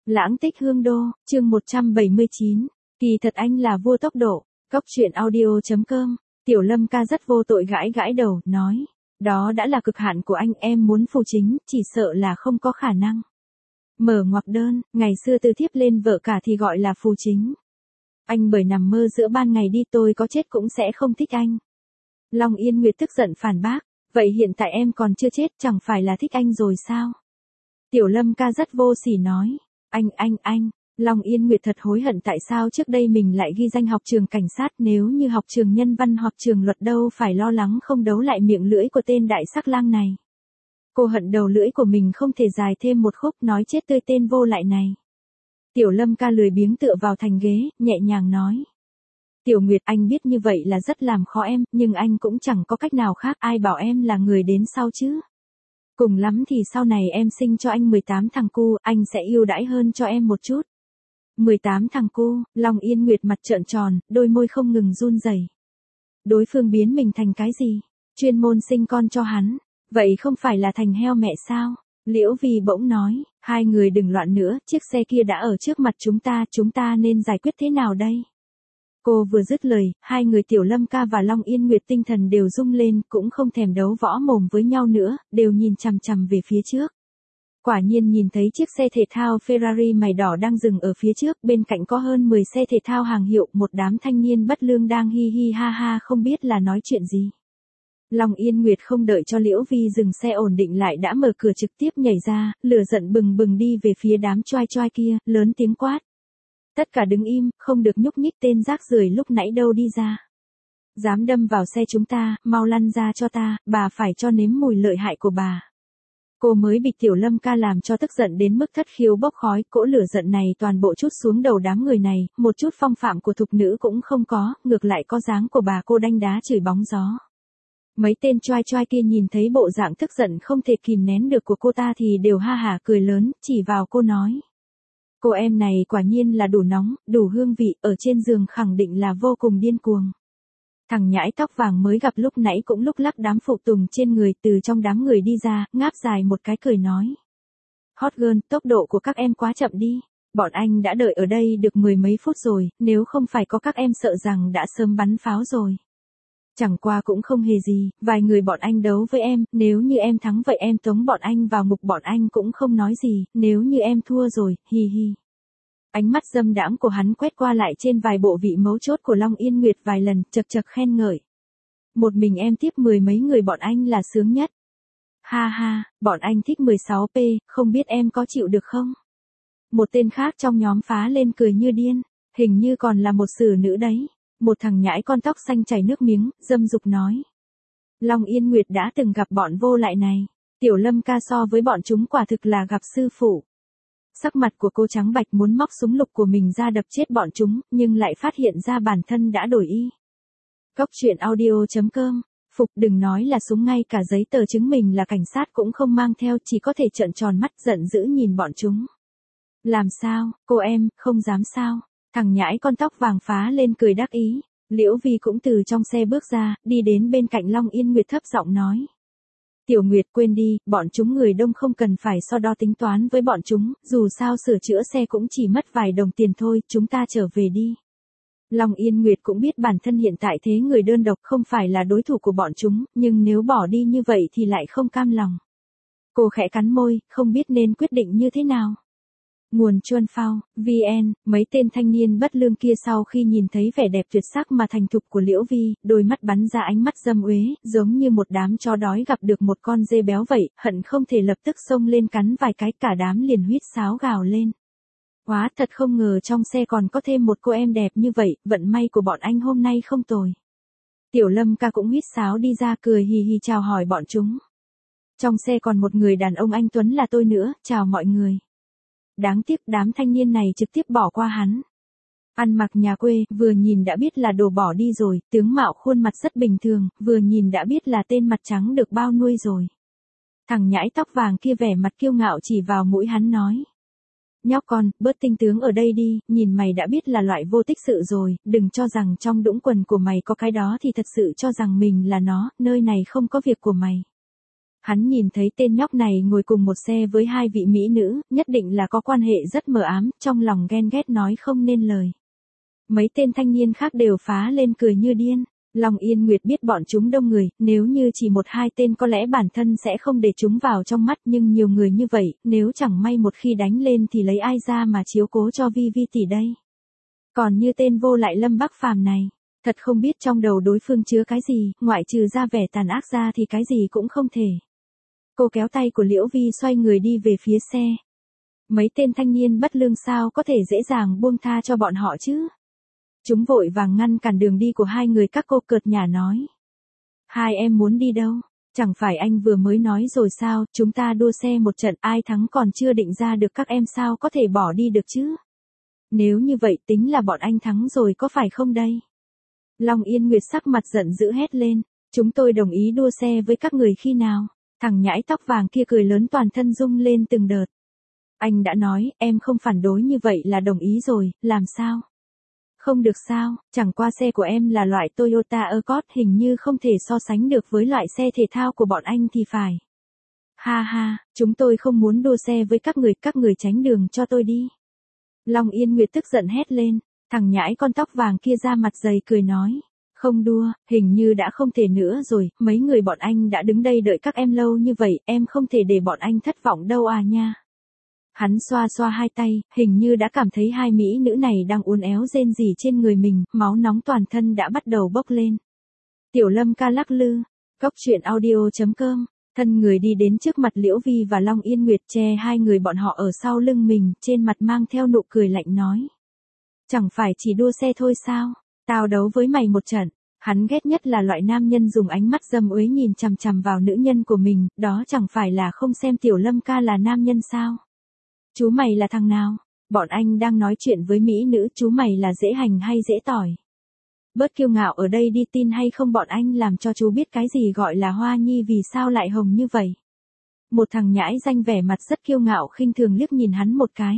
Lãng tích hương đô, chương 179. Kỳ thật anh là vua tốc độ. Cốc truyện audio.com. Tiểu Lâm ca rất vô tội gãi gãi đầu, nói. Đó đã là cực hạn của anh, em muốn phù chính, chỉ sợ là không có khả năng. Mở ngoặc đơn, ngày xưa từ thiếp lên vợ cả thì gọi là phù chính. Anh bởi nằm mơ giữa ban ngày đi, tôi có chết cũng sẽ không thích anh. Long Yên Nguyệt tức giận phản bác. Vậy hiện tại em còn chưa chết, chẳng phải là thích anh rồi sao? Tiểu Lâm ca rất vô sỉ nói. Anh. Long Yên Nguyệt thật hối hận tại sao trước đây mình lại ghi danh học trường cảnh sát, nếu như học trường nhân văn hoặc trường luật đâu phải lo lắng không đấu lại miệng lưỡi của tên đại sắc lang này. Cô hận đầu lưỡi của mình không thể dài thêm một khúc, nói chết tươi tên vô lại này. Tiểu Lâm ca lười biếng tựa vào thành ghế, nhẹ nhàng nói. Tiểu Nguyệt, anh biết như vậy là rất làm khó em, nhưng anh cũng chẳng có cách nào khác, ai bảo em là người đến sau chứ. Cùng lắm thì sau này em sinh cho anh 18 thằng cu, anh sẽ ưu đãi hơn cho em một chút. 18 thằng cu, Long Yên Nguyệt mặt trợn tròn, đôi môi không ngừng run rẩy. Đối phương biến mình thành cái gì? Chuyên môn sinh con cho hắn, vậy không phải là thành heo mẹ sao? Liễu Vi bỗng nói, hai người đừng loạn nữa, chiếc xe kia đã ở trước mặt chúng ta nên giải quyết thế nào đây? Cô vừa dứt lời, hai người Tiểu Lâm ca và Long Yên Nguyệt tinh thần đều rung lên, cũng không thèm đấu võ mồm với nhau nữa, đều nhìn chằm chằm về phía trước. Quả nhiên nhìn thấy chiếc xe thể thao Ferrari màu đỏ đang dừng ở phía trước, bên cạnh có hơn 10 xe thể thao hàng hiệu, một đám thanh niên bất lương đang hi hi ha ha không biết là nói chuyện gì. Long Yên Nguyệt không đợi cho Liễu Vi dừng xe ổn định lại đã mở cửa trực tiếp nhảy ra, lửa giận bừng bừng đi về phía đám choai choai kia, lớn tiếng quát. Tất cả đứng im, không được nhúc nhích, tên rác rưởi lúc nãy đâu đi ra. Dám đâm vào xe chúng ta, mau lăn ra cho ta, bà phải cho nếm mùi lợi hại của bà. Cô mới bị Tiểu Lâm ca làm cho tức giận đến mức thất khiếu bốc khói, cỗ lửa giận này toàn bộ chút xuống đầu đám người này, một chút phong phạm của thục nữ cũng không có, ngược lại có dáng của bà cô đanh đá chửi bóng gió. Mấy tên choai choai kia nhìn thấy bộ dạng tức giận không thể kìm nén được của cô ta thì đều ha hả cười lớn, chỉ vào cô nói. Cô em này quả nhiên là đủ nóng, đủ hương vị, ở trên giường khẳng định là vô cùng điên cuồng. Thằng nhãi tóc vàng mới gặp lúc nãy cũng lúc lắc đám phụ tùng trên người, từ trong đám người đi ra, ngáp dài một cái cười nói. Hot girl, tốc độ của các em quá chậm đi. Bọn anh đã đợi ở đây được 10 mấy phút rồi, nếu không phải có các em sợ rằng đã sớm bắn pháo rồi. Chẳng qua cũng không hề gì, vài người bọn anh đấu với em, nếu như em thắng vậy em tống bọn anh vào ngục, bọn anh cũng không nói gì, nếu như em thua rồi, hi hi. Ánh mắt dâm đãng của hắn quét qua lại trên vài bộ vị mấu chốt của Long Yên Nguyệt vài lần, chật chật khen ngợi. Một mình em tiếp 10 mấy người bọn anh là sướng nhất. Ha ha, bọn anh thích 16p, không biết em có chịu được không? Một tên khác trong nhóm phá lên cười như điên, hình như còn là một xử nữ đấy. Một thằng nhãi con tóc xanh chảy nước miếng, dâm dục nói. Long Yên Nguyệt đã từng gặp bọn vô lại này. Tiểu Lâm ca so với bọn chúng quả thực là gặp sư phụ. Sắc mặt của cô trắng bạch muốn móc súng lục của mình ra đập chết bọn chúng, nhưng lại phát hiện ra bản thân đã đổi y. Cốc truyện audio.com. Phục đừng nói là súng, ngay cả giấy tờ chứng mình là cảnh sát cũng không mang theo, chỉ có thể trợn tròn mắt giận dữ nhìn bọn chúng. Làm sao, cô em, không dám sao? Thằng nhãi con tóc vàng phá lên cười đắc ý. Liễu Vi cũng từ trong xe bước ra, đi đến bên cạnh Long Yên Nguyệt thấp giọng nói. Tiểu Nguyệt quên đi, bọn chúng người đông không cần phải so đo tính toán với bọn chúng, dù sao sửa chữa xe cũng chỉ mất vài đồng tiền thôi, chúng ta trở về đi. Long Yên Nguyệt cũng biết bản thân hiện tại thế người đơn độc không phải là đối thủ của bọn chúng, nhưng nếu bỏ đi như vậy thì lại không cam lòng. Cô khẽ cắn môi, không biết nên quyết định như thế nào. Nguồn Chuan Phao, VN, mấy tên thanh niên bất lương kia sau khi nhìn thấy vẻ đẹp tuyệt sắc mà thành thục của Liễu Vi, đôi mắt bắn ra ánh mắt dâm uế, giống như một đám chó đói gặp được một con dê béo vậy, hận không thể lập tức xông lên cắn vài cái, cả đám liền huýt sáo gào lên. Quá thật không ngờ trong xe còn có thêm một cô em đẹp như vậy, vận may của bọn anh hôm nay không tồi. Tiểu Lâm ca cũng huýt sáo đi ra cười hì hì chào hỏi bọn chúng. Trong xe còn một người đàn ông anh tuấn là tôi nữa, chào mọi người. Đáng tiếc đám thanh niên này trực tiếp bỏ qua hắn. Ăn mặc nhà quê, vừa nhìn đã biết là đồ bỏ đi rồi, tướng mạo khuôn mặt rất bình thường, vừa nhìn đã biết là tên mặt trắng được bao nuôi rồi. Thằng nhãi tóc vàng kia vẻ mặt kiêu ngạo chỉ vào mũi hắn nói. Nhóc con, bớt tinh tướng ở đây đi, nhìn mày đã biết là loại vô tích sự rồi, đừng cho rằng trong đũng quần của mày có cái đó thì thật sự cho rằng mình là nó, nơi này không có việc của mày. Hắn nhìn thấy tên nhóc này ngồi cùng một xe với hai vị mỹ nữ, nhất định là có quan hệ rất mờ ám, trong lòng ghen ghét nói không nên lời. Mấy tên thanh niên khác đều phá lên cười như điên. Long Yên Nguyệt biết bọn chúng đông người, nếu như chỉ một hai tên có lẽ bản thân sẽ không để chúng vào trong mắt, nhưng nhiều người như vậy, nếu chẳng may một khi đánh lên thì lấy ai ra mà chiếu cố cho Vi Vi tỷ đây. Còn như tên vô lại Lâm Bắc Phàm này, thật không biết trong đầu đối phương chứa cái gì, ngoại trừ ra vẻ tàn ác ra thì cái gì cũng không thể. Cô kéo tay của Liễu Vi xoay người đi về phía xe. Mấy tên thanh niên bất lương sao có thể dễ dàng buông tha cho bọn họ chứ? Chúng vội vàng ngăn cản đường đi của hai người, các cô cợt nhả nói. Hai em muốn đi đâu? Chẳng phải anh vừa mới nói rồi sao, chúng ta đua xe một trận, ai thắng còn chưa định ra được, các em sao có thể bỏ đi được chứ? Nếu như vậy tính là bọn anh thắng rồi có phải không đây? Long Yên Nguyệt sắc mặt giận dữ hét lên, chúng tôi đồng ý đua xe với các người khi nào? Thằng nhãi tóc vàng kia cười lớn toàn thân rung lên từng đợt. Anh đã nói, em không phản đối như vậy là đồng ý rồi, làm sao? Không được sao, chẳng qua xe của em là loại Toyota Accord, hình như không thể so sánh được với loại xe thể thao của bọn anh thì phải. Ha ha, chúng tôi không muốn đua xe với các người tránh đường cho tôi đi. Long Yên Nguyệt tức giận hét lên, thằng nhãi con tóc vàng kia ra mặt dày cười nói. Không đua, hình như đã không thể nữa rồi, mấy người bọn anh đã đứng đây đợi các em lâu như vậy, em không thể để bọn anh thất vọng đâu à nha. Hắn xoa xoa hai tay, hình như đã cảm thấy hai mỹ nữ này đang uốn éo rên rỉ trên người mình, máu nóng toàn thân đã bắt đầu bốc lên. Tiểu Lâm ca lắc lư, Cốc Truyện Audio.com, thân người đi đến trước mặt Liễu Vi và Long Yên Nguyệt, che hai người bọn họ ở sau lưng mình, trên mặt mang theo nụ cười lạnh nói. Chẳng phải chỉ đua xe thôi sao, tao đấu với mày một trận. Hắn ghét nhất là loại nam nhân dùng ánh mắt dâm uế nhìn chằm chằm vào nữ nhân của mình, đó chẳng phải là không xem Tiểu Lâm ca là nam nhân sao? Chú mày là thằng nào? Bọn anh đang nói chuyện với mỹ nữ, chú mày là dễ hành hay dễ tỏi? Bớt kiêu ngạo ở đây đi, tin hay không bọn anh làm cho chú biết cái gì gọi là hoa nhi vì sao lại hồng như vậy. Một thằng nhãi danh vẻ mặt rất kiêu ngạo khinh thường liếc nhìn hắn một cái.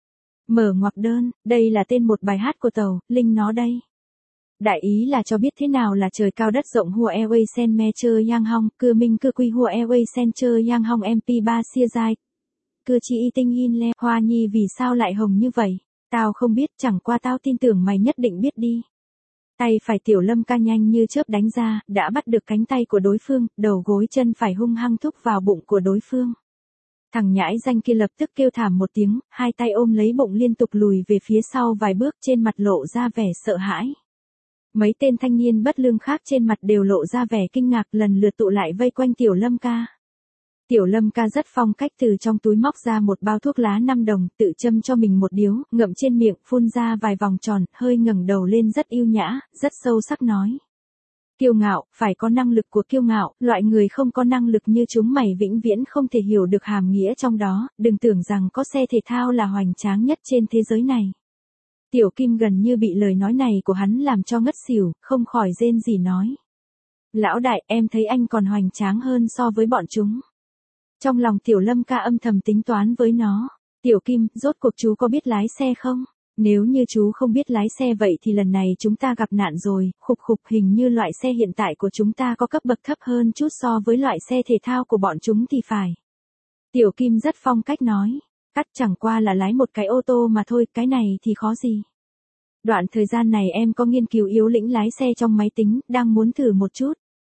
Mở ngoặc đơn, đây là tên một bài hát của Tàu, Linh nó đây. Đại ý là cho biết thế nào là trời cao đất rộng hua airway sen me chơ yang hong, cưa minh cưa quy hua airway sen chơ yang hong mp3 xia dai. Cưa chi y tinh in le, hoa nhi vì sao lại hồng như vậy? Tao không biết, chẳng qua tao tin tưởng mày nhất định biết đi. Tay phải Tiểu Lâm ca nhanh như chớp đánh ra, đã bắt được cánh tay của đối phương, đầu gối chân phải hung hăng thúc vào bụng của đối phương. Thằng nhãi danh kia lập tức kêu thảm một tiếng, hai tay ôm lấy bụng liên tục lùi về phía sau vài bước, trên mặt lộ ra vẻ sợ hãi. Mấy tên thanh niên bất lương khác trên mặt đều lộ ra vẻ kinh ngạc, lần lượt tụ lại vây quanh Tiểu Lâm ca. Tiểu Lâm ca rất phong cách, từ trong túi móc ra một bao thuốc lá 5 đồng, tự châm cho mình một điếu, ngậm trên miệng, phun ra vài vòng tròn, hơi ngẩng đầu lên rất yêu nhã, rất sâu sắc nói. Kiêu ngạo, phải có năng lực của kiêu ngạo, loại người không có năng lực như chúng mày vĩnh viễn không thể hiểu được hàm nghĩa trong đó, đừng tưởng rằng có xe thể thao là hoành tráng nhất trên thế giới này. Tiểu Kim gần như bị lời nói này của hắn làm cho ngất xỉu, không khỏi rên rỉ nói. Lão đại, em thấy anh còn hoành tráng hơn so với bọn chúng. Trong lòng Tiểu Lâm ca âm thầm tính toán với nó. Tiểu Kim, rốt cuộc chú có biết lái xe không? Nếu như chú không biết lái xe vậy thì lần này chúng ta gặp nạn rồi, khục khục, hình như loại xe hiện tại của chúng ta có cấp bậc thấp hơn chút so với loại xe thể thao của bọn chúng thì phải. Tiểu Kim rất phong cách nói. Cắt, chẳng qua là lái một cái ô tô mà thôi, cái này thì khó gì. Đoạn thời gian này em có nghiên cứu yếu lĩnh lái xe trong máy tính, đang muốn thử một chút.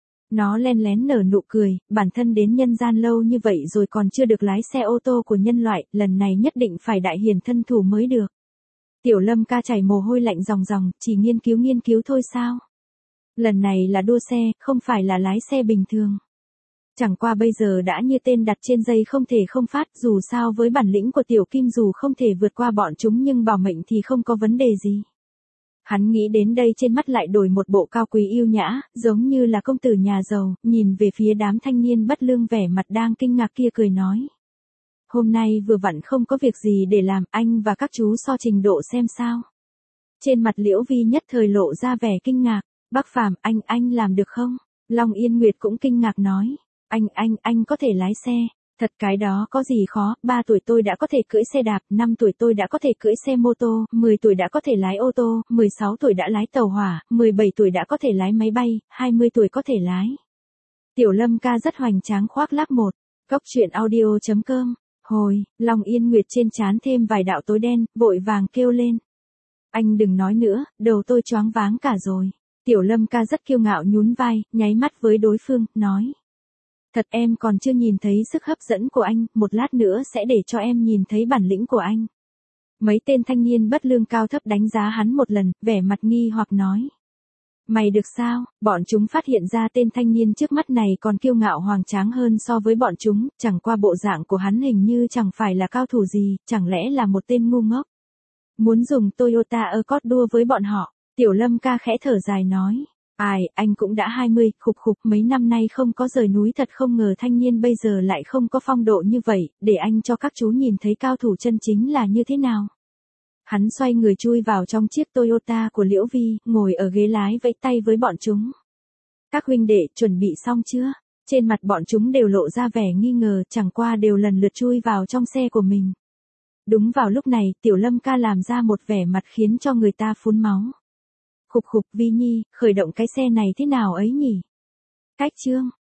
Nó len lén nở nụ cười, bản thân đến nhân gian lâu như vậy rồi còn chưa được lái xe ô tô của nhân loại, lần này nhất định phải đại hiển thân thủ mới được. Tiểu Lâm ca chảy mồ hôi lạnh ròng ròng, chỉ nghiên cứu thôi sao? Lần này là đua xe, không phải là lái xe bình thường. Chẳng qua bây giờ đã như tên đặt trên dây không thể không phát, dù sao với bản lĩnh của Tiểu Kim dù không thể vượt qua bọn chúng nhưng bảo mệnh thì không có vấn đề gì. Hắn nghĩ đến đây trên mắt lại đổi một bộ cao quý yêu nhã, giống như là công tử nhà giàu, nhìn về phía đám thanh niên bất lương vẻ mặt đang kinh ngạc kia cười nói. Hôm nay vừa vặn không có việc gì để làm, anh và các chú so trình độ xem sao. Trên mặt Liễu Vi nhất thời lộ ra vẻ kinh ngạc, Bác Phàm, anh làm được không? Long Yên Nguyệt cũng kinh ngạc nói, anh có thể lái xe. Thật cái đó có gì khó, 3 tuổi tôi đã có thể cưỡi xe đạp, 5 tuổi tôi đã có thể cưỡi xe mô tô, 10 tuổi đã có thể lái ô tô, 16 tuổi đã lái tàu hỏa, 17 tuổi đã có thể lái máy bay, 20 tuổi có thể lái Tiểu Lâm ca rất hoành tráng khoác lác một. Cốc truyện audio.com. Hồi, Long Yên Nguyệt trên trán thêm vài đạo tối đen, vội vàng kêu lên. Anh đừng nói nữa, đầu tôi choáng váng cả rồi. Tiểu Lâm ca rất kiêu ngạo nhún vai, nháy mắt với đối phương, nói. Thật em còn chưa nhìn thấy sức hấp dẫn của anh, một lát nữa sẽ để cho em nhìn thấy bản lĩnh của anh. Mấy tên thanh niên bất lương cao thấp đánh giá hắn một lần, vẻ mặt nghi hoặc nói. Mày được sao? Bọn chúng phát hiện ra tên thanh niên trước mắt này còn kiêu ngạo hoành tráng hơn so với bọn chúng, chẳng qua bộ dạng của hắn hình như chẳng phải là cao thủ gì, chẳng lẽ là một tên ngu ngốc. Muốn dùng Toyota Accord đua với bọn họ, Tiểu Lâm ca khẽ thở dài nói. Ai, anh cũng đã 20, khục khục mấy năm nay không có rời núi, thật không ngờ thanh niên bây giờ lại không có phong độ như vậy, để anh cho các chú nhìn thấy cao thủ chân chính là như thế nào. Hắn xoay người chui vào trong chiếc Toyota của Liễu Vi, ngồi ở ghế lái vẫy tay với bọn chúng. Các huynh đệ chuẩn bị xong chưa? Trên mặt bọn chúng đều lộ ra vẻ nghi ngờ, chẳng qua đều lần lượt chui vào trong xe của mình. Đúng vào lúc này, Tiểu Lâm ca làm ra một vẻ mặt khiến cho người ta phun máu. Khục khục Vi Nhi, khởi động cái xe này thế nào ấy nhỉ? Cách chương.